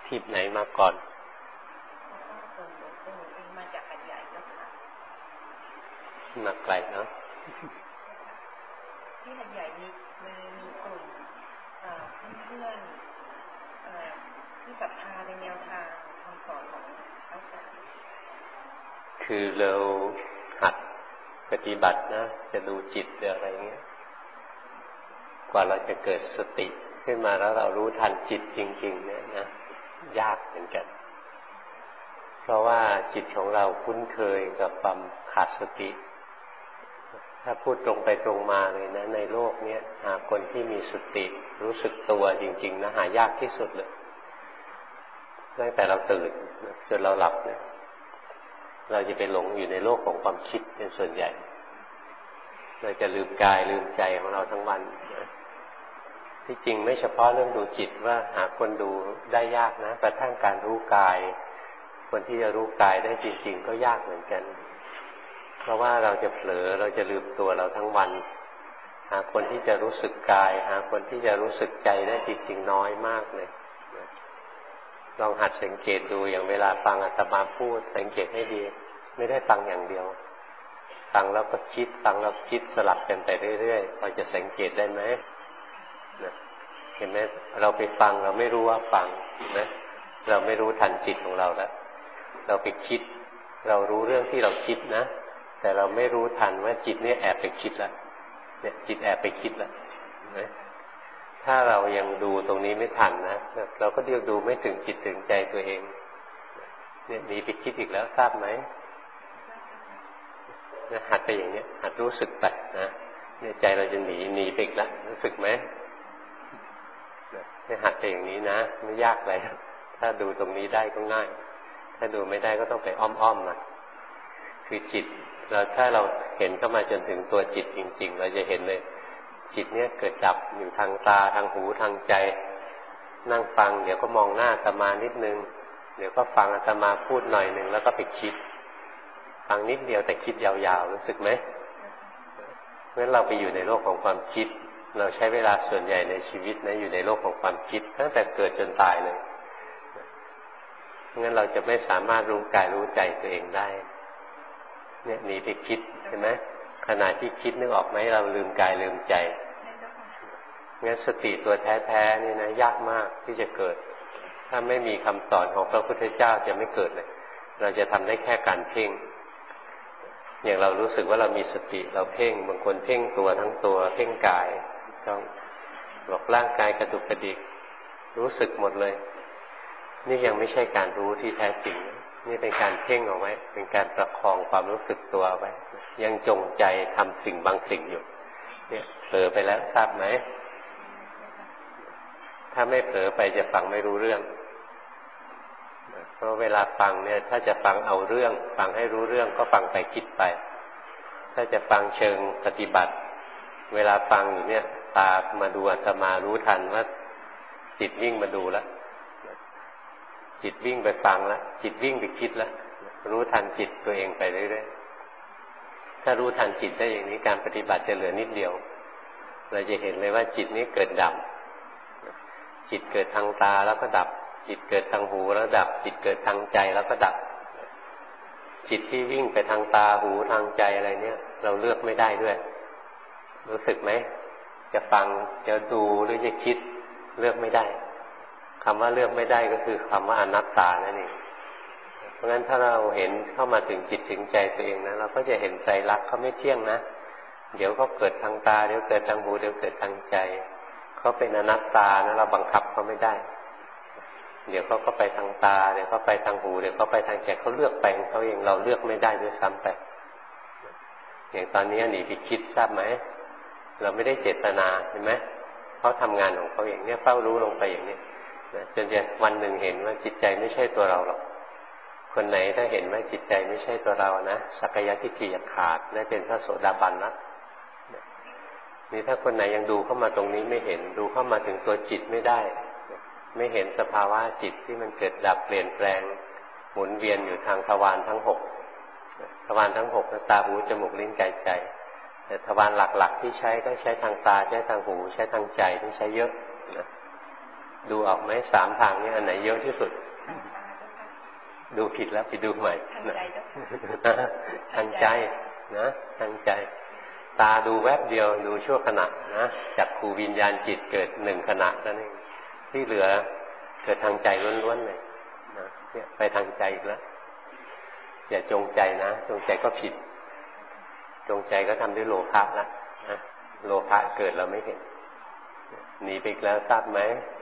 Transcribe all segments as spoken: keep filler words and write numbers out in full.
ที่ไหนมาก่อนมาจากหัดใหญ่เจ้าค่ะมาไกลเนาะที่หัดใหญ่มีมีมีกลุ่มเพื่อนๆที่ศรัทธาในแนวทางคำสอนของพระอาจารย์คือเราหัดปฏิบัตินะจะดูจิตอะไรเงี้ยกว่าเราจะเกิดสติขึ้นมาแล้วเรารู้ทันจิตจริงๆเนี่ยนะยากเหมือนกันเพราะว่าจิตของเราคุ้นเคยกับความขาดสติถ้าพูดตรงไปตรงมาเลยนะในโลกเนี้ยหาคนที่มีสติรู้สึกตัวจริงๆนะหายากที่สุดเลยตั้งแต่เราตื่นจนเราหลับเนี่ยเราจะไปหลงอยู่ในโลกของความคิดเป็นส่วนใหญ่เราจะลืมกายลืมใจของเราทั้งวันที่จริงไม่เฉพาะเรื่องดูจิตว่าหาคนดูได้ยากนะกระทั่งการรู้กายคนที่จะรู้กายได้จริงๆก็ยากเหมือนกันเพราะว่าเราจะเผลอเราจะลืมตัวเราทั้งวันหาคนที่จะรู้สึกกายหาคนที่จะรู้สึกใจได้จริงๆน้อยมากเลยลองหัดสังเกตดูอย่างเวลาฟังอาตมาพูดสังเกตให้ดีไม่ได้ฟังอย่างเดียวฟังแล้วก็คิดฟังแล้วคิดสลับกันไปเรื่อยๆพอจะสังเกตได้ไหมเห็นไหมเราไปฟังเราไม่รู้ว่าฟังนะเราไม่รู้ทันจิตของเราแล้วเราไปคิดเรารู้เรื่องที่เราคิดนะแต่เราไม่รู้ทันว่าจิตเนี่ยแอบไปคิดแล้วเนี่ยจิตแอบไปคิดแล้วนะถ้าเรายังดูตรงนี้ไม่ทันนะเราก็เรียกดูไม่ถึงจิตถึงใจตัวเองเนี่ยหนีไปคิดอีกแล้วทราบไหมนะหัดไปอย่างเนี้ยหัดรู้สึกไปนะเนี่ยใจเราจะหนีหนีไปอีกแล้วรู้สึกไหมเนี่ยหัดไปอย่างนี้นะไม่ยากเลยถ้าดูตรงนี้ได้ก็ง่ายถ้าดูไม่ได้ก็ต้องไปอ้อมๆนะคือจิตเราถ้าเราเห็นเข้ามาจนถึงตัวจิตจริงๆเราจะเห็นเลยจิตเนี่ยเกิดดับอยู่ทางตาทางหูทางใจนั่งฟังเดี๋ยวก็มองหน้าอาตมานิดนึงเดี๋ยวก็ฟังอาตมาพูดหน่อยนึงแล้วก็ไปคิดฟังนิดเดียวแต่คิดยาวๆรู้สึกไหมเพราะฉะนั้นเราไปอยู่ในโลกของความคิดเราใช้เวลาส่วนใหญ่ในชีวิตนะอยู่ในโลกของความคิดตั้งแต่เกิดจนตายเลยเพราะงั้นเราจะไม่สามารถรู้กายรู้ใจตัวเองได้เนี่ยหนีไปคิดใช่ไหมขณะที่คิดนึกออกไหมเราลืมกายลืมใจงั้นสติตัวแท้ๆนี่นะยากมากที่จะเกิดถ้าไม่มีคำสอนของพระพุทธเจ้าจะไม่เกิดเลยเราจะทำได้แค่การเพ่งอย่างเรารู้สึกว่าเรามีสติเราเพ่งบางคนเพ่งตัวทั้งตัวเพ่งกายต้องบอกร่างกายกระดุกกระดิกรู้สึกหมดเลยนี่ยังไม่ใช่การรู้ที่แท้จริงนี่เป็นการเพ่งเอาไว้เป็นการประคองความรู้สึกตัวไว้ยังจงใจทำสิ่งบางสิ่งอยู่เนี่ยเผลอไปแล้วทราบไหมถ้าไม่เผลอไปจะฟังไม่รู้เรื่องเพราะเวลาฟังเนี่ยถ้าจะฟังเอาเรื่องฟังให้รู้เรื่องก็ฟังไปคิดไปถ้าจะฟังเชิงปฏิบัติเวลาฟังอยู่เนี่ยตามาดูอาตมารู้ทันว่าจิตวิ่งมาดูแล้วจิตวิ่งไปฟังแล้วจิตวิ่งไปคิดแล้วรู้ทันจิตตัวเองไปเรื่อยๆถ้ารู้ทันจิตได้อย่างนี้การปฏิบัติจะเหลือนิดเดียวเราจะเห็นเลยว่าจิตนี้เกิดดับจิตเกิดทางตาแล้วก็ดับจิตเกิดทางหูแล้วดับจิตเกิดทางใจแล้วก็ดับจิตที่วิ่งไปทางตาหูทางใจอะไรเนี่ยเราเลือกไม่ได้ด้วยรู้สึกไหมจะฟังจะดูหรือจะคิดเลือกไม่ได้คำว่าเลือกไม่ได้ก็คือคำว่าอนัตตานั่นเองเพราะฉะนั้นถ้าเราเห็นเข้ามาถึงจิตถึงใจตัวเองนะเราก็จะเห็นใจรักเขาไม่เที่ยงนะเดี๋ยวก็เกิดทางตาเดี๋ยวเกิดทางหูเดี๋ยวเกิดทางใจเขาเป็นอนัตตานะเราบังคับเขาไม่ได้เดี๋ยวเขาก็ไปทางตาเดี๋ยวเขาไปทางหูเดี๋ยวเขาไปทางใจเขาเลือกไปเขาเองเราเลือกไม่ได้ด้วยซ้ำไปอย่างตอนนี้หนีไปคิดทราบไหมเราไม่ได้เจตนาเห็นไหมเขาทำงานของเขาอย่างนี้เฝ้ารู้ลงไปอย่างนี้จนจะวันหนึ่งเห็นว่าจิตใจไม่ใช่ตัวเราหรอกคนไหนถ้าเห็นว่าจิตใจไม่ใช่ตัวเรานะสักกายทิฏฐิขาดได้เป็นพระโสดาบันนะนี่ถ้าคนไหนยังดูเข้ามาตรงนี้ไม่เห็นดูเข้ามาถึงตัวจิตไม่ได้ไม่เห็นสภาวะจิตที่มันเกิดดับเปลี่ยนแปลงหมุนเวียนอยู่ทางทวารทั้งหกทวารทั้งหกตาหูจมูกลิ้นกายใจแต่ทวารหลักๆที่ใช้ก็ใช้ทางตาใช้ทางหูใช้ทางใจที่ใช้เยอะนะดูออกไหมสามทางนี้อันไหนเยอะที่สุดดูผิดแล้วไปดูใหม่ทางใจนะทางใจตาดูแวบเดียวดูชั่วขณะนะจักขูวิญญาณจิตเกิดหนึ่งขณะนั่นเองที่เหลือเกิดทางใจล้วนๆเลยนะเนี่ยไปทางใจอีกแล้วอย่าจงใจนะจงใจก็ผิดจงใจก็ทำด้วยโลภะละนะโลภะเกิดเราไม่เห็นหนีไปอีกแล้วทราบไหม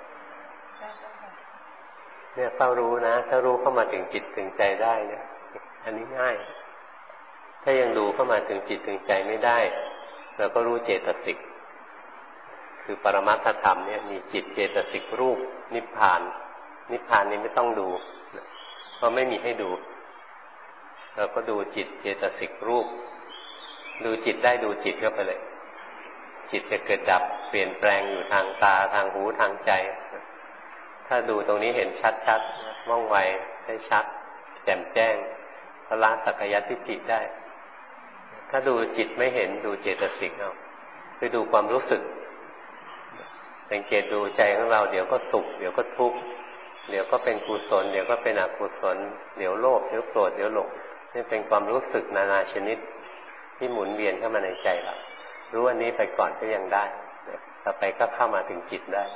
เนี่ยเฝ้ารู้นะถ้ารู้เข้ามาถึงจิตถึงใจได้เนี่ยอันนี้ง่ายถ้ายังดูเข้ามาถึงจิตถึงใจไม่ได้เราก็รู้เจตสิกคือปรมัตถธรรมเนี่ยมีจิตเจตสิกรูปนิพพานนิพพานนี้ไม่ต้องดูเพราะไม่มีให้ดูเราก็ดูจิตเจตสิกรูปดูจิตได้ดูจิตเข้าไปเลยจิตจะเกิดดับเปลี่ยนแปลงอยู่ทางตาทางหูทางใจถ้าดูตรงนี้เห็นชัดๆว่องไวได้ชัดแจ่มแจ้งละสักกายทิฏฐิได้ถ้าดูจิตไม่เห็นดูเจตสิกเอาคือดูความรู้สึกสังเกตดูใจของเราเดี๋ยวก็สุขเดี๋ยวก็ทุกข์เดี๋ยวก็เป็นกุศลเดี๋ยวก็เป็นอกุศลเดี๋ยวโลภเดี๋ยวโกรธเดี๋ยวหลงนี่เป็นความรู้สึกนานาชนิดที่หมุนเวียนเข้ามาในใจเรารู้อันนี้ไปก่อนก็ยังได้ต่อไปก็เข้ามาถึงจิตได้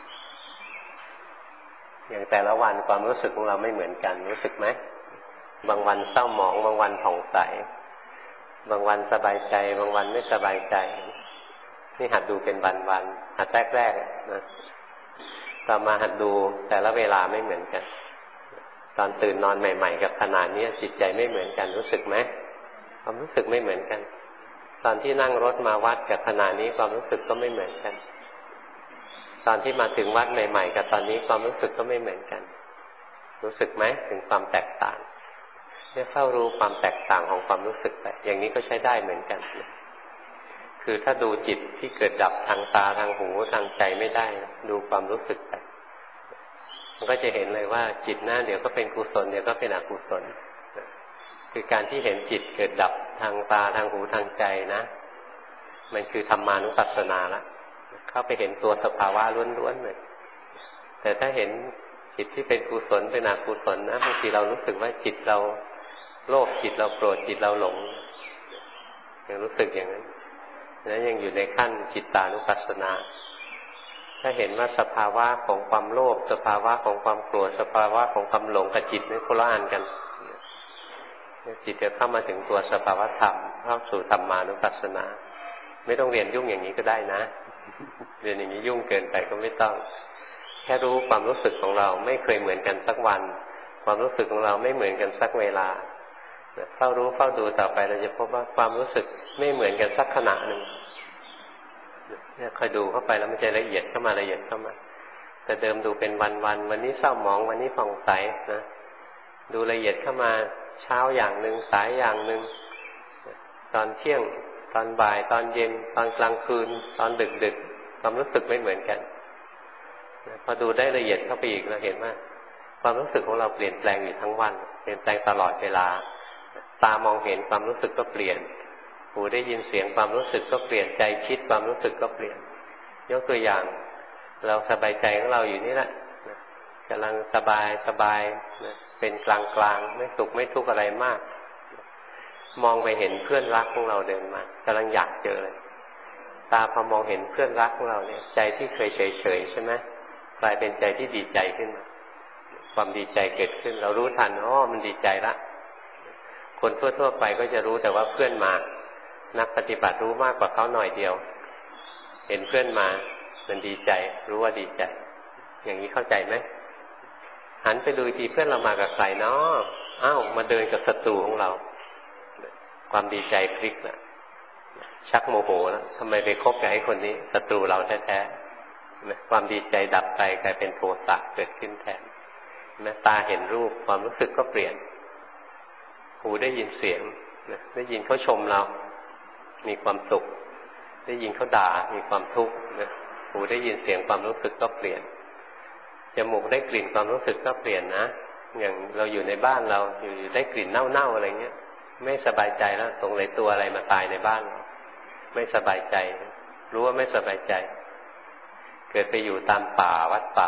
อย่างแต่ละวันความรู้สึกของเราไม่เหมือนกันรู้สึกไหมบางวันเศร้าหมองบางวันผ่องใสบางวันสบายใจบางวันไม่สบายใจนี่หัดดูเป็นวันๆหัดแรกๆนะต่อมาหัดดูแต่ละเวลาไม่เหมือนกันตอนตื่นนอนใหม่ๆกับขณะนี้จิตใจไม่เหมือนกันรู้สึกไหมความรู้สึกไม่เหมือนกันตอนที่นั่งรถมาวัดกับขณะนี้ความรู้สึกก็ไม่เหมือนกันตอนที่มาถึงวัดใหม่ๆกับตอนนี้ความรู้สึกก็ไม่เหมือนกันรู้สึกไหมถึงความแตกต่างเนี่ยเฝ้ารู้ความแตกต่างของความรู้สึกไปอย่างนี้ก็ใช้ได้เหมือนกันคือถ้าดูจิตที่เกิดดับทางตาทางหูทางใจไม่ได้ดูความรู้สึกไปมันก็จะเห็นเลยว่าจิตหน้าเดี๋ยวก็เป็นกุศลเดี๋ยวก็เป็นอกุศลคือการที่เห็นจิตเกิดดับทางตาทางหูทางใจนะมันคือธรรมานุปัสสนาละเข้าไปเห็นตัวสภาวะล้วนๆเลยแต่ถ้าเห็นจิตที่เป็นกุศลเป็นอกุศลนะบางทีเรารู้สึกว่าจิตเราโลภจิตเราโกรธจิตเราหลงยังรู้สึกอย่างนั้นนั้นยังอยู่ในขั้นจิตตานุปัสสนาถ้าเห็นว่าสภาวะของความโลภสภาวะของความโกรธสภาวะของความหลงกับจิตนี่คนละอันกันจิตจะเข้ามาถึงตัวสภาวะธรรมเข้าสู่ธรรมานุปัสสนาไม่ต้องเรียนยุ่งอย่างนี้ก็ได้นะเรียนอย่างนี้ยุ่งเกินไปก็ไม่ต้องแค่รู้ความรู้สึกของเราไม่เคยเหมือนกันสักวันความรู้สึกของเราไม่เหมือนกันสักเวลาเฝ้ารู้เฝ้าดูต่อไปเราจะพบว่าความรู้สึกไม่เหมือนกันสักขณะหนึ่งเนี่ยคอยดูเข้าไปแล้วมันจะละเอียดเข้ามาละเอียดเข้ามาแต่เดิมดูเป็นวันวันวันนี้เศร้าหมองวันนี้ผ่องใสนะดูละเอียดเข้ามาเช้าอย่างหนึ่งสายอย่างหนึ่งตอนเที่ยงตอนบ่ายตอนเย็นตอนกลางคืนตอนดึกดึกความรู้สึกไม่เหมือนกันพอดูได้ละเอียดเข้าไปอีกเราเห็นว่าความรู้สึกของเราเปลี่ยนแปลงอยู่ทั้งวันเปลี่ยนแปลงตลอดเวลาตามองเห็นความรู้สึกก็เปลี่ยนหูได้ยินเสียงความรู้สึกก็เปลี่ยนใจคิดความรู้สึกก็เปลี่ยนยกตัวอย่างเราสบายใจของเราอยู่นี่แหละกำลังสบายสบายเป็นกลางกลางไม่สุขไม่ทุกข์อะไรมากมองไปเห็นเพื่อนรักของเราเดินมากำลังอยากเจอเลยตาพอมองเห็นเพื่อนรักของเราเนี่ยใจที่เคยเฉยเฉยใช่ไหมกลายเป็นใจที่ดีใจขึ้นมาความดีใจเกิดขึ้นเรารู้ทันอ๋อมันดีใจละคนทั่วๆไปก็จะรู้แต่ว่าเพื่อนมานักปฏิบัติรู้มากกว่าเขาหน่อยเดียวเห็นเพื่อนมามันดีใจรู้ว่าดีใจอย่างนี้เข้าใจไหมหันไปดูทีเพื่อนเรามากับใครเนาะอ้าวมาเดินกับศัตรูของเราความดีใจพลิกนะชักโมโหแล้วทำไมไปคบกับไอ้คนนี้ศัตรูเราแท้ๆความดีใจดับไปกลายเป็นโทสะเกิดขึ้นแทนตาเห็นรูปความรู้สึกก็เปลี่ยนหูได้ยินเสียงได้ยินเขาชมเรามีความสุขได้ยินเขาด่ามีความทุกข์หูได้ยินเสียงความรู้สึกก็เปลี่ยนจมูกได้กลิ่นความรู้สึกก็เปลี่ยนนะอย่างเราอยู่ในบ้านเราอยู่ได้กลิ่นเน่าๆอะไรเงี้ยไม่สบายใจแล้วตรงไหนตัวอะไรมาตายในบ้านไม่สบายใจรู้ว่าไม่สบายใจเกิดไปอยู่ตามป่าวัดป่า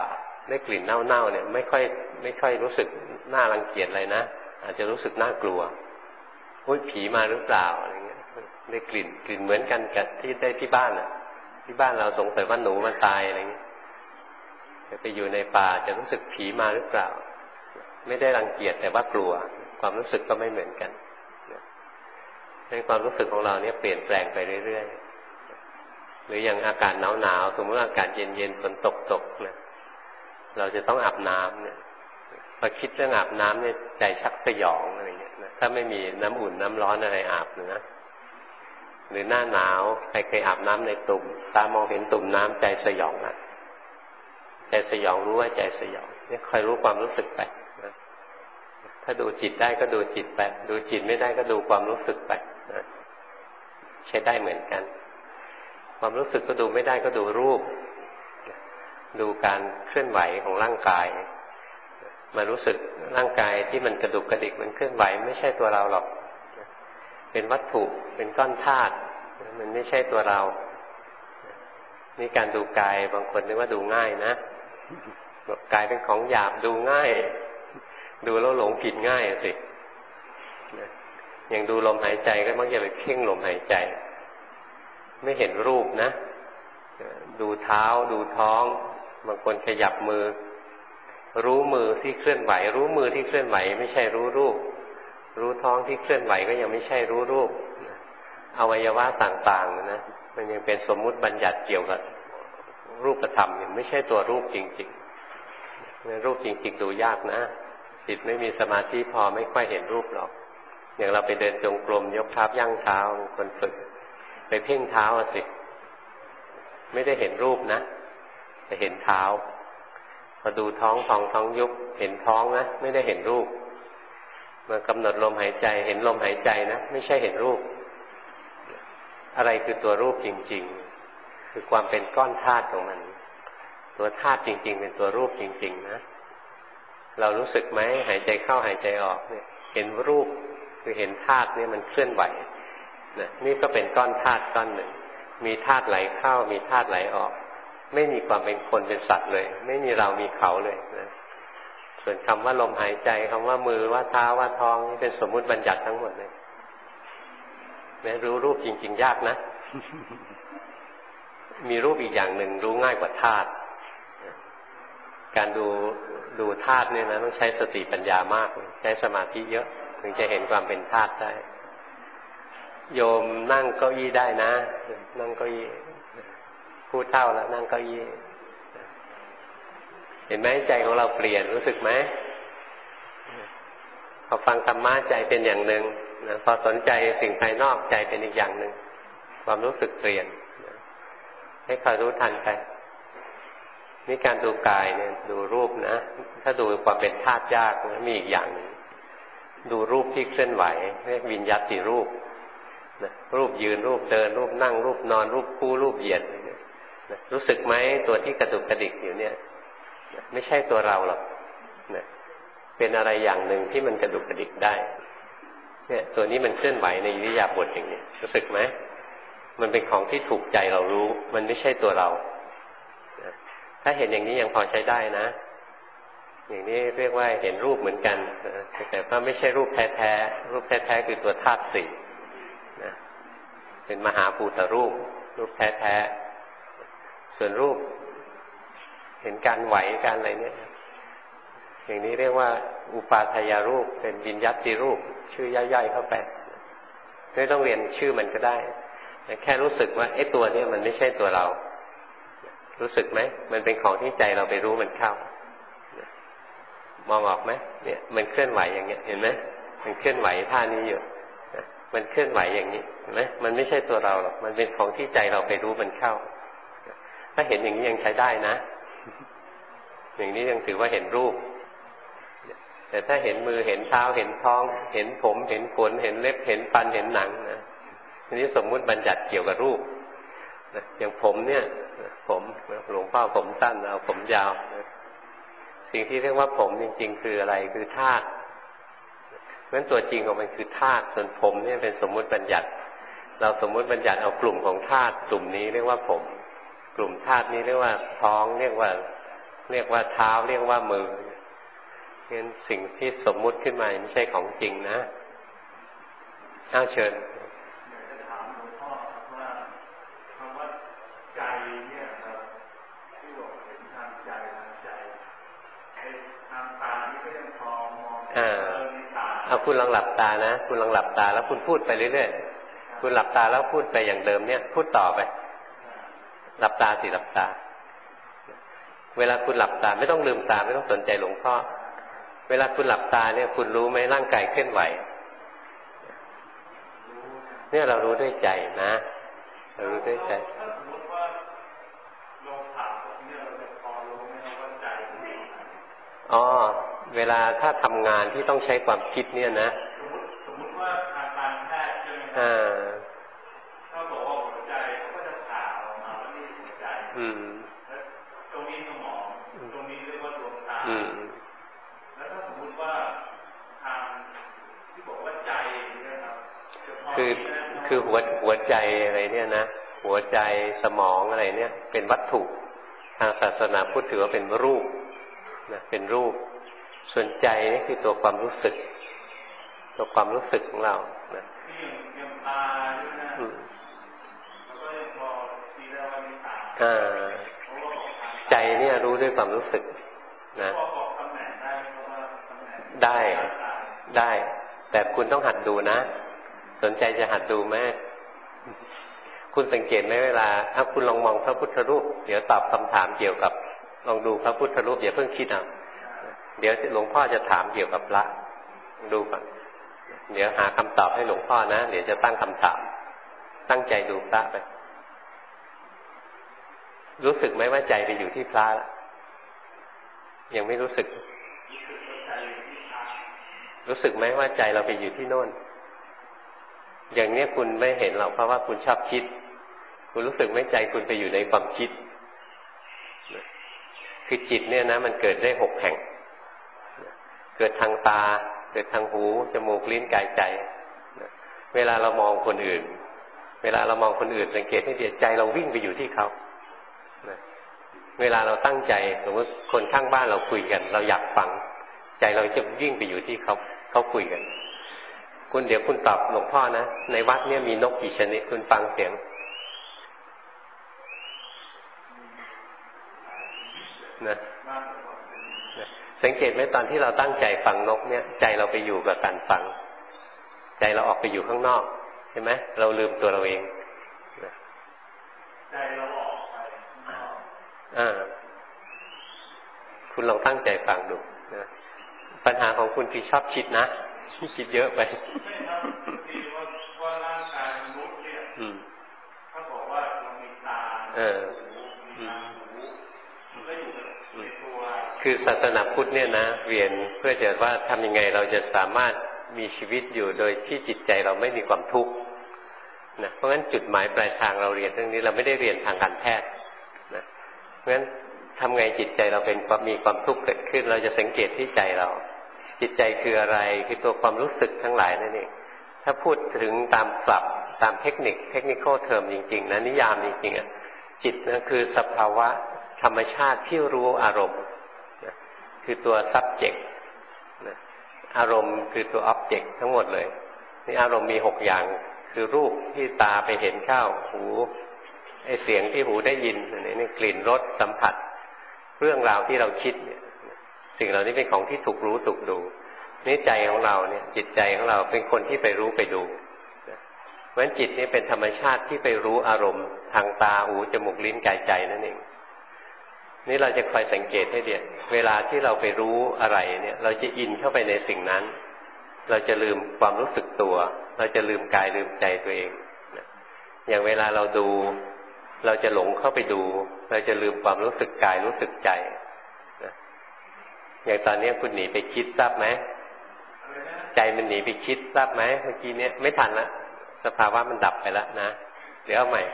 ได้กลิ่นเน่าๆเนี่ยไม่ค่อยไม่ค่อยรู้สึกน่ารังเกียจอะไรนะอาจจะรู้สึกน่ากลัวอุ้ยผีมาหรือเปล่าอะไรเงี้ยได้กลิ่นกลิ่นเหมือนกันกับที่ได้ที่บ้านอ่ะที่บ้านเราสงสัยว่าหนูมันตายอะไรเงี้ยไปอยู่ในป่าจะรู้สึกผีมาหรือเปล่าไม่ได้รังเกียจแต่ว่ากลัวความรู้สึกก็ไม่เหมือนกันในความรู้สึกของเราเนี่ยเปลี่ยนแปลงไปเรื่อยๆหรืออย่างอากาศหนาวๆสมมติอากาศเย็นๆฝนตกๆนะเราจะต้องอาบน้ำเนี่ยพอคิดเรื่องอาบน้ำเนี่ยใจชักสยองอะไรเงี้ยนะถ้าไม่มีน้ำอุ่นน้ำร้อนอะไรอาบนะหรือหน้าหนาวใครเคยอาบน้ำในตุ่มตามองเห็นตุ่มน้ำใจสยองนะใจสยองรู้ว่าใจสยองเนี่ยคอยรู้ความรู้สึกไปนะถ้าดูจิตได้ก็ดูจิตไปดูจิตไม่ได้ก็ดูความรู้สึกไปนะใช้ได้เหมือนกันความรู้สึกก็ดูไม่ได้ก็ดูรูปดูการเคลื่อนไหวของร่างกายมารู้สึกร่างกายที่มันกระดุกกระดิกมันเคลื่อนไหวไม่ใช่ตัวเราหรอกเป็นวัตถุเป็นก้อนธาตุมันไม่ใช่ตัวเรานี่การดูกายบางคนนึกว่าดูง่ายนะกายเป็นของหยาบดูง่ายดูแล้วหลงผิดง่ายสิอย่างดูลมหายใจก็มักจะไปเพ่งลมหายใจไม่เห็นรูปนะดูเท้าดูท้องบางคนขยับมือรู้มือที่เคลื่อนไหวรู้มือที่เคลื่อนไหวไม่ใช่รู้รูปรู้ท้องที่เคลื่อนไหวก็ยังไม่ใช่รู้รูปอวัยวะต่างๆนะมันยังเป็นสมมุติบัญญัติเกี่ยวกับรูปธรรมยังไม่ใช่ตัวรูปจริงๆรูปจริงๆดูยากนะจิตไม่มีสมาธิพอไม่ค่อยเห็นรูปหรอกอย่างเราไปเดินจงกรมยกเท้าย่างเท้าคนฝึกไปเพ่งเท้าสิไม่ได้เห็นรูปนะแต่เห็นเท้าพอดูท้องท้องท้องยุบเห็นท้องนะไม่ได้เห็นรูปเมื่อกำหนดลมหายใจเห็นลมหายใจนะไม่ใช่เห็นรูปอะไรคือตัวรูปจริงๆคือความเป็นก้อนธาตุของมันตัวธาตุจริงๆเป็นตัวรูปจริงๆนะเรารู้สึกไหมหายใจเข้าหายใจออกเนี่ยเห็นรูปคือเห็นธาตุเนี่ยมันเคลื่อนไหวนะนี่ก็เป็นก้อนธาตุก้อนหนึ่งมีธาตุไหลเข้ามีธาตุไหลออกไม่มีความเป็นคนเป็นสัตว์เลยไม่มีเรามีเขาเลยนะส่วนคำว่าลมหายใจคำว่ามือว่าเท้าว่าท้องนี่เป็นสมมุติบัญญัติทั้งหมดเลยแม้รู้รูปจริงๆยากนะ มีรูปอีกอย่างหนึ่งรู้ง่ายกว่าธาตุการดูดูธาตุเนี่ยนะต้องใช้สติปัญญามากใช้สมาธิเยอะถึงจะเห็นความเป็นธาตุได้โยมนั่งเก้าอี้ได้นะนั่งเก้าอี้พูดเท่าแล้วนั่งเก้าอี้เห็นไหมใจของเราเปลี่ยนรู้สึกไหมพอฟังธรรมะใจเป็นอย่างหนึ่งนะพอสนใจสิ่งภายนอกใจเป็นอีกอย่างหนึ่งความรู้สึกเปลี่ยนให้คอยรู้ทันไปนี่การดูกายเนี่ยดูรูปนะถ้าดูความเป็นธาตุยากนะมีอีกอย่างหนึ่งดูรูปที่เคลื่อนไหวเรียกวิญญัติรูปนะรูปยืนรูปเดินรูปนั่งรูปนอนรูปคู่รูปเหยียดนะรู้สึกไหมตัวที่กระดุกกระดิกอยู่เนี่ยนะไม่ใช่ตัวเราหรอกนะเป็นอะไรอย่างหนึ่งที่มันกระดุกกระดิกได้เนี่ยตัวนี้มันเคลื่อนไหวในอิริยาบถอย่างนี้รู้สึกไหมมันเป็นของที่ถูกใจเรารู้มันไม่ใช่ตัวเรานะถ้าเห็นอย่างนี้ยังพอใช้ได้นะอย่างนี้เรียกว่าเห็นรูปเหมือนกันนะแต่ว่าไม่ใช่รูปแท้ๆรูปแท้ๆคือตัวธาตุสี่นะเป็นมหาภูตรูปรูปแท้ๆส่วนรูปเห็นการไหวการอะไรเนี่ยอย่างนี้เรียกว่าอุปาทายรูปเป็นวิญญัติรูปชื่อย่อยๆเข้าไปไม่ต้องเรียนชื่อมันก็ได้แค่รู้สึกว่าไอ้ตัวนี้มันไม่ใช่ตัวเรารู้สึกไหมมันเป็นของที่ใจเราไปรู้มันเข้ามองออกไหมเนี่ยมันเคลื่อนไหวอย่างเงี้ยเห็นไหมมันเคลื่อนไหวท่านี้อยู่มันเคลื่อนไหวอย่างนี้เห็นไหมมันไม่ใช่ตัวเราหรอกมันเป็นของที่ใจเราไปรู้มันเข้าถ้าเห็นอย่างนี้ยังใช้ได้นะอย่างนี้ยังถือว่าเห็นรูปแต่ถ้าเห็นมือเห็นเท้าเห็นท้องเห็นผมเห็นขนเห็นเล็บเห็นฟันเห็นหนังนะอันนี้สมมุติบัญญัติเกี่ยวกับรูปนะอย่างผมเนี่ยผมหลวงพ่อผมสั้นเอาผมยาวนะสิ่งที่เรียกว่าผมจริงๆคืออะไรคือธาตุเพราะฉะนั้นตัวจริงของมันคือธาตุส่วนผมเนี่ยเป็นสมมุติบัญญัติเราสมมุติบัญญัติเอากลุ่มของธาตุกลุ่มนี้เรียกว่าผมกลุ่มธาตุนี้เรียกว่าท้องเรียกว่าเรียกว่าเท้าเรียกว่ามืองั้นสิ่งที่สมมุติขึ้นมาไม่ใช่ของจริงนะอ้าวเชิญเอาคุณลองหลับตานะคุณลองหลับตาแล้วคุณพูดไปเรื่อยๆคุณหลับตาแล้วพูดไปอย่างเดิมเนี่ยพูดต่อไปหลับตาสิหลับตาเวลาคุณหลับตาไม่ต้องลืมตาไม่ต้องสนใจหลวงพ่อเวลาคุณหลับตาเนี่ยคุณรู้ไหมร่างกายเคลื่อนไหวเนี่ยเรารู้ด้วยใจนะเรารู้ด้วยใจอ๋อเวลาถ้าทำงานที่ต้องใช้ความคิดเนี่ยนะสมมติสมมติว่าทางการแพทย์ใช่ไหมครับถ้าบอกว่าหัวใจเขาก็จะผ่าออกมาว่านี่หัวใจอืมแล้วตรงนี้สมองตรงนี้เรียกว่าดวงตาอืมแล้วถ้าสมมติว่าทางที่บอกว่าใจเนี่ยครับคือคือหัวหัวใจอะไรเนี่ยนะหัวใจสมองอะไรเนี่ยเป็นวัตถุทางศาสนาพุทธถือว่าเป็นรูปนะเป็นรูปส่วนใจนี่คือตัวความรู้สึกตัวความรู้สึกของเรานะใจเนี่ยรู้ด้วยความรู้สึกนะได้ได้แต่คุณต้องหัดดูนะสนใจจะหัดดูไหมคุณสังเกตไหมเวลาถ้าคุณลองมองพระพุทธรูปเดี๋ยวตอบคำถามเกี่ยวกับลองดูพระพุทธรูปอย่าเพิ่งคิดเอาเดี๋ยวหลวงพ่อจะถามเกี่ยวกับพระดูก่อนเดี๋ยวหาคำตอบให้หลวงพ่อนะเดี๋ยวจะตั้งคำถามตั้งใจดูพระไปรู้สึกไหมว่าใจไปอยู่ที่พระแล้วยังไม่รู้สึกรู้สึกไหมว่าใจเราไปอยู่ที่โน่นอย่างนี้คุณไม่เห็นหรอกเพราะว่าคุณชอบคิดคุณรู้สึกไหมใจคุณไปอยู่ในความคิดคือจิตเนี่ยนะมันเกิดได้หกแห่งเกิดทางตาเกิดทางหูจมูกลิ้นกายใจเวลาเรามองคนอื่นเวลาเรามองคนอื่นสังเกตให้ดีใจเราวิ่งไปอยู่ที่เขาเวลาเราตั้งใจสมมติคนข้างบ้านเราคุยกันเราอยากฟังใจเราจะวิ่งไปอยู่ที่เขาเขาคุยกันคุณเดี๋ยวคุณตอบหลวงพ่อนะในวัดเนี่ยมีนกกี่ชนิดคุณฟังเสียงนะสังเกตไหมตอนที่เราตั้งใจฟังนกเนี่ยใจเราไปอยู่กับการฟังใจเราออกไปอยู่ข้างนอกใช่ไหมเราลืมตัวเราเองใจเราออกไปอ่าคุณลองตั้งใจฟังดูนะปัญหาของคุณคือชอบคิดนะคิดเยอะไปไม่ครับที่ว่าว่าร่างกายมนุษย์เนี่ยถ้าบอกว่าเรามีตาเออคือศาสนาพุทธเนี่ยนะเรียนเพื่อจะว่าทำยังไงเราจะสามารถมีชีวิตอยู่โดยที่จิตใจเราไม่มีความทุกข์นะเพราะงั้นจุดหมายปลายทางเราเรียนเรื่องนี้เราไม่ได้เรียนทางการแพทย์นะเพราะงั้นทำไงจิตใจเราเป็นความมีความทุกข์เกิดขึ้นเราจะสังเกตที่ใจเราจิตใจคืออะไรคือตัวความรู้สึกทั้งหลายนั่นเองถ้าพูดถึงตามศัพท์ตามเทคนิคเทคนิคเทอมจริงๆนะนิยามจริงๆอ่ะจิตนั่นคือสภาวะธรรมชาติที่รู้อารมณ์คือตัว subject นะอารมณ์คือตัว object ทั้งหมดเลยนี่อารมณ์มีหกอย่างคือรูปที่ตาไปเห็นเข้าหูไอเสียงที่หูได้ยินอันนี้นี่กลิ่นรสสัมผัสเรื่องราวที่เราคิดเนี่ยสิ่งเหล่านี้เป็นของที่ถูกรู้ถูกดูนี่ใจของเราเนี่ยจิตใจของเราเป็นคนที่ไปรู้ไปดูเพราะฉะนั้นจิตนี่เป็นธรรมชาติที่ไปรู้อารมณ์ทางตาหูจมูกลิ้นกายใจนั่นเองนี่เราจะคอยสังเกตให้ดีเวลาที่เราไปรู้อะไรเนี่ยเราจะอินเข้าไปในสิ่งนั้นเราจะลืมความรู้สึกตัวเราจะลืมกายลืมใจตัวเองอย่างเวลาเราดูเราจะหลงเข้าไปดูเราจะลืมความรู้สึกกายรู้สึกใจอย่างตอนนี้คุณหนีไปคิดทราบไหมใจมันหนีไปคิดทราบไหมเมื่อกี้เนี้ยไม่ทันละสภาวะมันดับไปแล้วนะเดี๋ยวเอาใหม่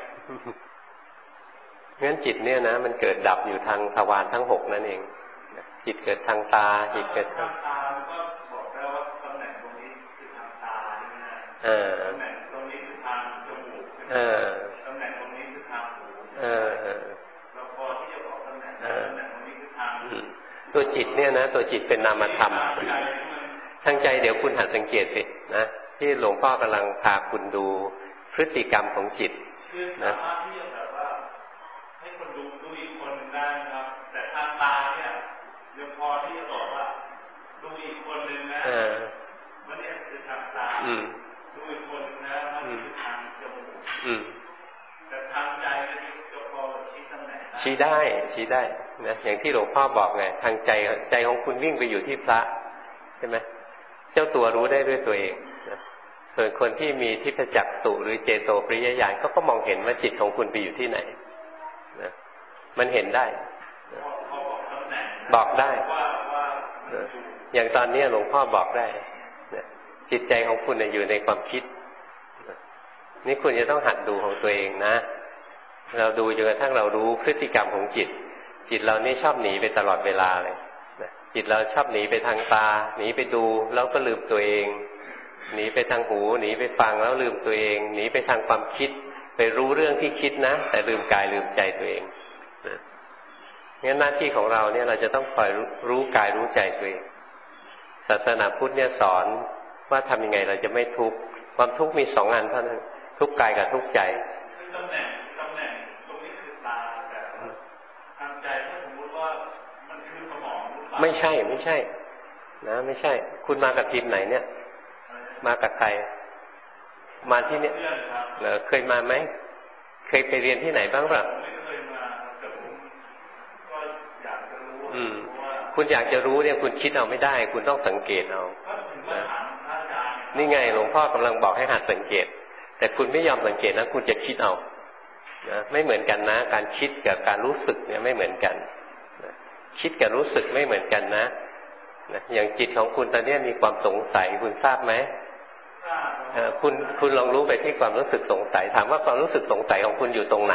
งั้นจิตเนี่ยนะมันเกิดดับอยู่ทางทวารทั้งหกนั่นเองจิตเกิดทางตาจิตเกิดทางตาก็บอกแล้วว่าตำแหน่งตรงนี้คือทางตาใช่ไหมเออตำแหน่งตรงนี้คือทางจมูกเออตำแหน่งตรงนี้คือทางหูเออเราพอที่จะบอกตำแหน่งตำแหน่งตรงนี้คือทางหูตัวจิตเนี่ยนะตัวจิตเป็นนามธรรมทางใจเดี๋ยวคุณหัดสังเกตสินะที่หลวงพ่อกำลังพาคุณดูพฤติกรรมของจิตนะให้คนดูดูอีกคนได้ครับแต่ทางตาเนี่ยยังพอที่จะบอกว่าดูอีกคนนึงนะมันเนี่ยคือทางตาดูอีกคนนะมันคือทางจมูกแต่ทางใจจะพอชี้ตำแหน่งชี้ได้ชี้ได้นะอย่างที่หลวงพ่อบอกไงทางใจใจของคุณวิ่งไปอยู่ที่พระใช่ไหมเจ้าตัวรู้ได้ด้วยตัวเองนะส่วนคนที่มีทิพจักษุหรือเจโตปริยญาณก็ก็มองเห็นว่าจิตของคุณไปอยู่ที่ไหนนะมันเห็นได้นะบอกได้นะอย่างตอนนี้หลวงพ่อบอกได้นะจิตใจของคุณอยู่ในความคิดนะนี่คุณจะต้องหัดดูของตัวเองนะเราดูจนกระทั่งเรารู้พฤติกรรมของจิตจิตเรานี่ชอบหนีไปตลอดเวลาเลยนะจิตเราชอบหนีไปทางตาหนีไปดูแล้วก็ลืมตัวเองหนีไปทางหูหนีไปฟังแล้วลืมตัวเองหนีไปทางความคิดไปรู้เรื่องที่คิดนะแต่ลืมกายลืมใจตัวเองนะงั้นหน้าที่ของเราเนี่ยเราจะต้องคอยรู้กายรู้ใจตัวเองศาสนาพุทธเนี่ยสอนว่าทำยังไงเราจะไม่ทุกข์ความทุกข์มีสองอันเท่านั้นทุกข์กายกับทุกข์ใจตำแหน่งตำแหน่งตรงนี้คือตาแต่ทางใจถ้าสมมติว่ามันคือสมองไม่ใช่ไม่ใช่นะไม่ใช่คุณมากับทีมไหนเนี่ยมากับใครมาที่เนี่ยเหรอเคยมาไหมเคยไปเรียนที่ไหนบ้างเปล่าไม่เคยมาแต่ผมก็อยากจะรู้อืมคุณอยากจะรู้เนี่ยคุณคิดเอาไม่ได้คุณต้องสังเกตเอานะนี่ไงหลวงพ่อกำลังบอกให้หัดสังเกตแต่คุณไม่ยอมสังเกตนะคุณจะคิดเอานะไม่เหมือนกันนะการคิดกับการรู้สึกเนี่ยไม่เหมือนกันนะคิดกับรู้สึกไม่เหมือนกันนะนะอย่างจิตของคุณตอนนี้มีความสงสัยคุณทราบไหมคุณคุณลองรู้ไปที่ความรู้สึกสงสัยถามว่าความรู้สึกสงสัยของคุณอยู่ตรงไหน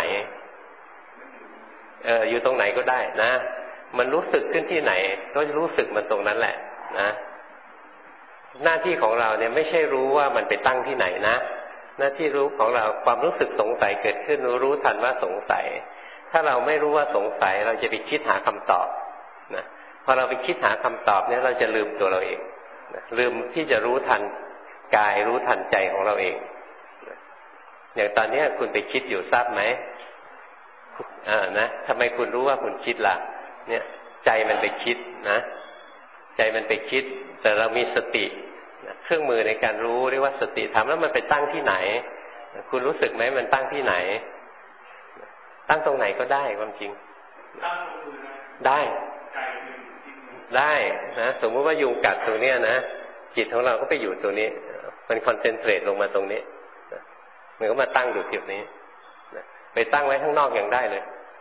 เอออยู่ตรงไหนก็ได้นะมันรู้สึกขึ้นที่ไหนก็รู้สึกมันตรงนั้นแหละนะหน้าที่ของเราเนี่ยไม่ใช่รู้ว่ามันไปตั้งที่ไหนนะหน้าที่รู้ของเราความรู้สึกสงสัยเกิดขึ้นรู้ทันว่าสงสัยถ้าเราไม่รู้ว่าสงสัยเราจะไปคิดหาคำตอบนะพอเราไปคิดหาคำตอบเนี่ยเราจะลืมตัวเราเองนะลืมที่จะรู้ทันกายรู้ทันใจของเราเองนะอย่างตอนนี้คุณไปคิดอยู่ทราบไหมอ่านะทำไมคุณรู้ว่าคุณคิดล่ะเนี่ยใจมันไปคิดนะใจมันไปคิดแต่เรามีสติเครื่องมือในการรู้เรียกว่าสติถามแล้วมันไปตั้งที่ไหนคุณรู้สึกไหมมันตั้งที่ไหนตั้งตรงไหนก็ได้ความจริงได้ได้นะสมมติว่ายุงกัดตรงนี้นะจิตของเราก็ไปอยู่ตรงนี้มันคอนเซนเทรตลงมาตรงนี้มันก็มาตั้งอยู่จุดนี้ไปตั้งไว้ข้างนอกอย่างได้เลย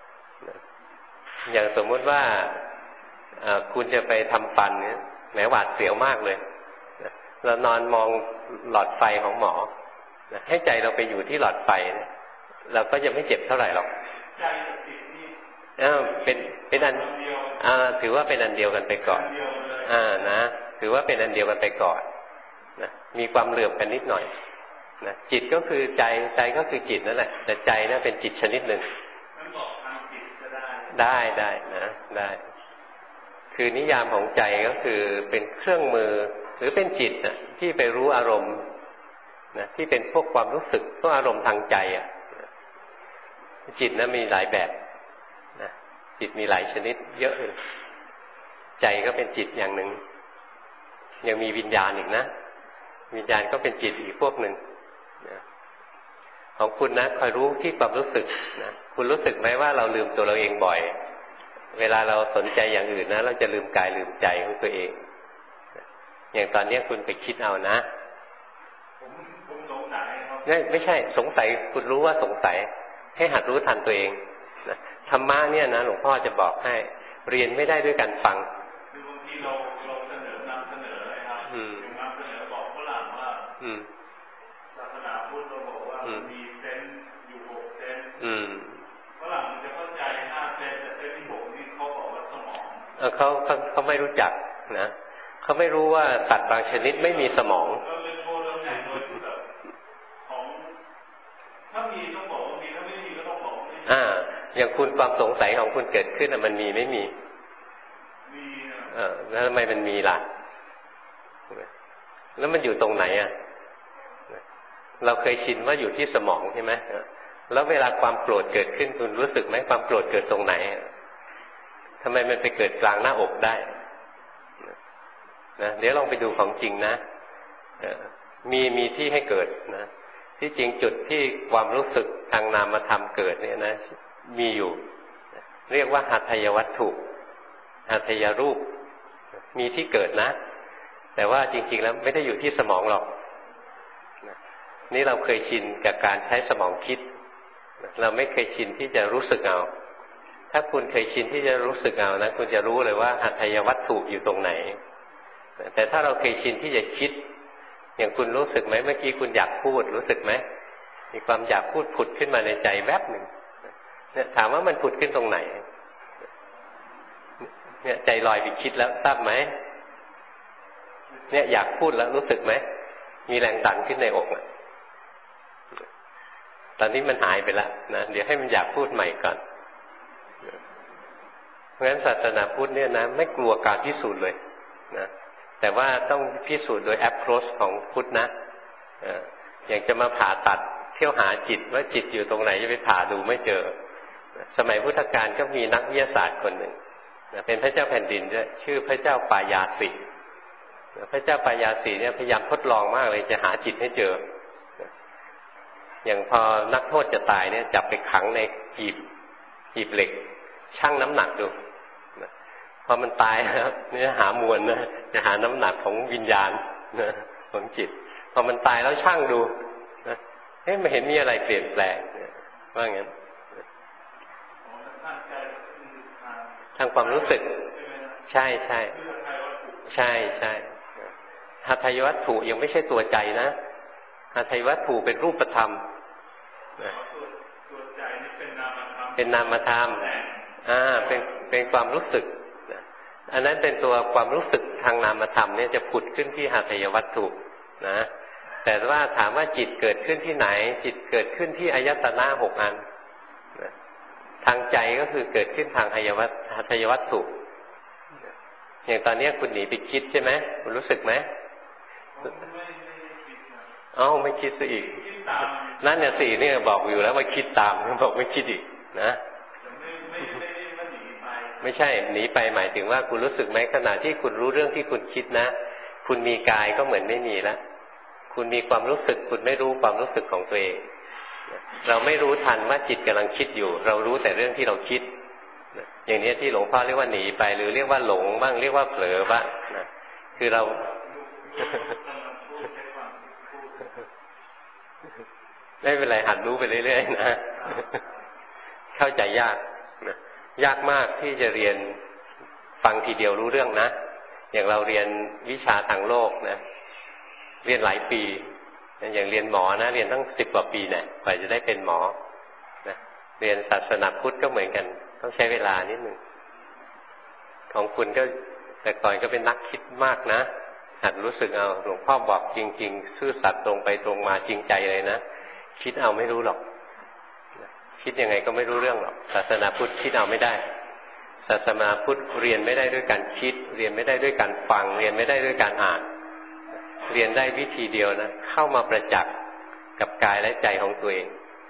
อย่างสมมุติว่าคุณจะไปทำฟันเนี่ยแหมหวาดเสียวมากเลยเรานอนมองหลอดไฟของหมอให้ใจเราไปอยู่ที่หลอดไฟเนี่ยเราก็จะไม่เจ็บเท่าไหร่หรอกใจจิตนี่อ่าเป็นเป็นอันอ่าถือว่าเป็นอันเดียวกันไปก่อนอ่านะถือว่าเป็นอันเดียวกันไปก่อนนะมีความเหลื่อมกันนิดหน่อยนะจิตก็คือใจใจก็คือจิตนั่นแหละแต่ใจนั้นเป็นจิตชนิดหนึ่งได้ได้นะได้คือนิยามของใจก็คือเป็นเครื่องมือหรือเป็นจิตนะที่ไปรู้อารมณ์นะที่เป็นพวกความรู้สึกพวกอารมณ์ทางใจอ่ะจิตนะมีหลายแบบนะจิตมีหลายชนิดเยอะเลยใจก็เป็นจิตอย่างหนึ่งยังมีวิญญาณอีกนะวิญญาณก็เป็นจิตอีกพวกหนึ่งนะของคุณนะคอยรู้ที่ความรู้สึกนะคุณรู้สึกไหมว่าเราลืมตัวเราเองบ่อยเวลาเราสนใจอย่างอื่นนะเราจะลืมกายลืมใจของตัวเองอย่างตอนนี้คุณไปคิดเอานะผมผมสงสัยครับไม่ไม่ใช่สงสัยคุณรู้ว่าสงสัยให้หัดรู้ทันตัวเองนะธรรมะเนี่ยนะหลวงพ่อจะบอกให้เรียนไม่ได้ด้วยการฟังคือบางทีเราเราเสนอนำเสนออะไรครับนำเสนอบอกฝรั่งว่าศาสนาพุทธเราบอกว่ามีเซนส์อยู่หกเซนส์ฝรั่งมันจะเข้าใจห้าเซนส์แต่เซนส์ที่หกนี่เขาบอกว่าสมองเออเขาเขาเขาไม่รู้จักนะเขาไม่รู้ว่าสัตว์บางชนิดไม่มีสมองถ้ามีต้องบอกว่ามีถ้าไม่มีก็ต้องบอกไม่มีอ่าอย่างคุณความสงสัยของคุณเกิดขึ้นอ่ะมันมีไม่มีมีเออแล้วทำไมมันมีล่ะแล้วมันอยู่ตรงไหนอ่ะเราเคยชินว่าอยู่ที่สมองใช่ไหมแล้วเวลาความโกรธเกิดขึ้นคุณรู้สึกไหมความโกรธเกิดตรงไหนทำไมมันไปเกิดกลางหน้าอกได้นะเดี๋ยวลองไปดูของจริงนะมีมีที่ให้เกิดนะที่จริงจุดที่ความรู้สึกทางนามธรรมเกิดเนี่ยนะมีอยู่เรียกว่าหัตถยวัตถุหัตถยรูปมีที่เกิดนะแต่ว่าจริงๆแล้วไม่ได้อยู่ที่สมองหรอกนี่เราเคยชินกับการใช้สมองคิดเราไม่เคยชินที่จะรู้สึกเอาถ้าคุณเคยชินที่จะรู้สึกเอานะคุณจะรู้เลยว่าหัตถยวัตถุอยู่ตรงไหนแต่ถ้าเราเคยชินที่จะคิดอย่างคุณรู้สึกไหมเมื่อกี้คุณอยากพูดรู้สึกไหมมีความอยากพูดผุดขึ้นมาในใจแวบหนึ่งเนี่ยถามว่ามันผุดขึ้นตรงไหนเนี่ยใจลอยไปคิดแล้วทราบไหมเนี่ยอยากพูดแล้วรู้สึกไหมมีแรงดันขึ้นในอกนะตอนนี้มันหายไปแล้วนะเดี๋ยวให้มันอยากพูดใหม่ก่อนเพราะฉะนั้นศาสนาพุทธเนี่ยนะไม่กลัวการพิสูจน์เลยนะแต่ว่าต้องพิสูจน์โดย approach ของพุทธนะอย่างจะมาผ่าตัดเที่ยวหาจิตว่าจิตอยู่ตรงไหนจะไปผ่าดูไม่เจอสมัยพุทธกาลก็มีนักวิทยาศาสตร์คนหนึ่งเป็นพระเจ้าแผ่นดินด้วยชื่อพระเจ้าปายาสิพระเจ้าปายาสิเนี่ยพยายามทดลองมากเลยจะหาจิตให้เจออย่างพอนักโทษจะตายเนี่ยจับไปขังในหีบหีบเหล็กชั่งน้ำหนักดูพอมันตายแล้วเนี่ยหามวลนะจะหาน้ำหนักของวิญญาณนะของจิตพอมันตายแล้วชั่งดูนะเฮ้ยไม่เห็นมีอะไรเปลี่ยนแปลงว่างั้นทางความรู้สึกใช่ใช่ใช่ใช่หัตถยวัตถุยังไม่ใช่ตัวใจนะหัตถยวัตถุเป็นรูปธรรมเป็นนามธรรมอ่าเป็นเป็นความรู้สึกอันนั้นเป็นตัวความรู้สึกทางนามธรรมเนี่ยจะผุดขึ้นที่หัตถยวัตถุนะแต่ว่าถามว่าจิตเกิดขึ้นที่ไหนจิตเกิดขึ้นที่อายตนะหกอันทางใจก็คือเกิดขึ้นทางหัตถยวัตถุอย่างตอนนี้คุณหนีไปคิดใช่ไหมคุณรู้สึกไหมเอ้าไม่คิดซะอีกนั่นเนี่ยสี่นี่บอกอยู่แล้วว่าคิดตามบอกไม่คิดอีกนะไม่ใช่หนีไปหมายถึงว่าคุณรู้สึกไหมขณะที่คุณรู้เรื่องที่คุณคิดนะคุณมีกายก็เหมือนไม่มีแล้วคุณมีความรู้สึกคุณไม่รู้ความรู้สึกของตัวเองเราไม่รู้ทันว่าจิตกำลังคิดอยู่เรารู้แต่เรื่องที่เราคิดอย่างนี้ที่หลวงพ่อเรียกว่าหนีไปหรือเรียกว่าหลงบ้างเรียกว่าเผลอบ้างนะคือเราไม่เป็นไรหัดรู้ไปเรื่อยๆนะเข้าใจยากนะยากมากที่จะเรียนฟังทีเดียวรู้เรื่องนะอย่างเราเรียนวิชาทางโลกนะเรียนหลายปีอย่างเรียนหมอนะเรียนตั้งสิบกว่าปีเนี่ยกว่าจะได้เป็นหมอนะเรียนศาสนาพุทธก็เหมือนกันต้องใช้เวลานิดหนึ่งของคุณก็แต่ก่อนก็เป็นนักคิดมากนะหัดรู้สึกเอาหลวงพ่อบอกจริงๆซื่อสัตย์ตรงไปตรงมาจริงใจเลยนะคิดเอาไม่รู้หรอกคิดยังไงก็ไม่รู้เรื่องหรอกศาสนาพุทธคิดเอาไม่ได้ศาสนาพุทธเรียนไม่ได้ด้วยการคิดเรียนไม่ได้ด้วยการฟังเรียนไม่ได้ด้วยการอ่านเรียนได้วิธีเดียวนะเข้ามาประจักษ์กับกายและใจของตัวเอง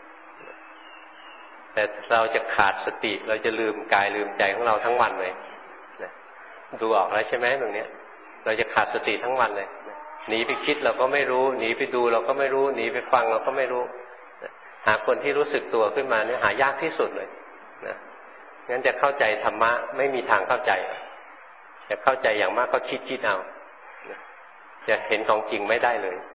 แต่เราจะขาดสติเราจะลืมกายลืมใจของเราทั้งวันเลยดูออกแล้วใช่ไหมตรงนี้เราจะขาดสติทั้งวันเลยหนีไปคิดเราก็ไม่รู้หนีไปดูเราก็ไม่รู้หนีไปฟังเราก็ไม่รู้หาคนที่รู้สึกตัวขึ้นมาเนี่ยหายากที่สุดเลยนะงั้นจะเข้าใจธรรมะไม่มีทางเข้าใจจะเข้าใจอย่างมากก็คิดคิดเอาจะเห็นของจริงไม่ได้เลย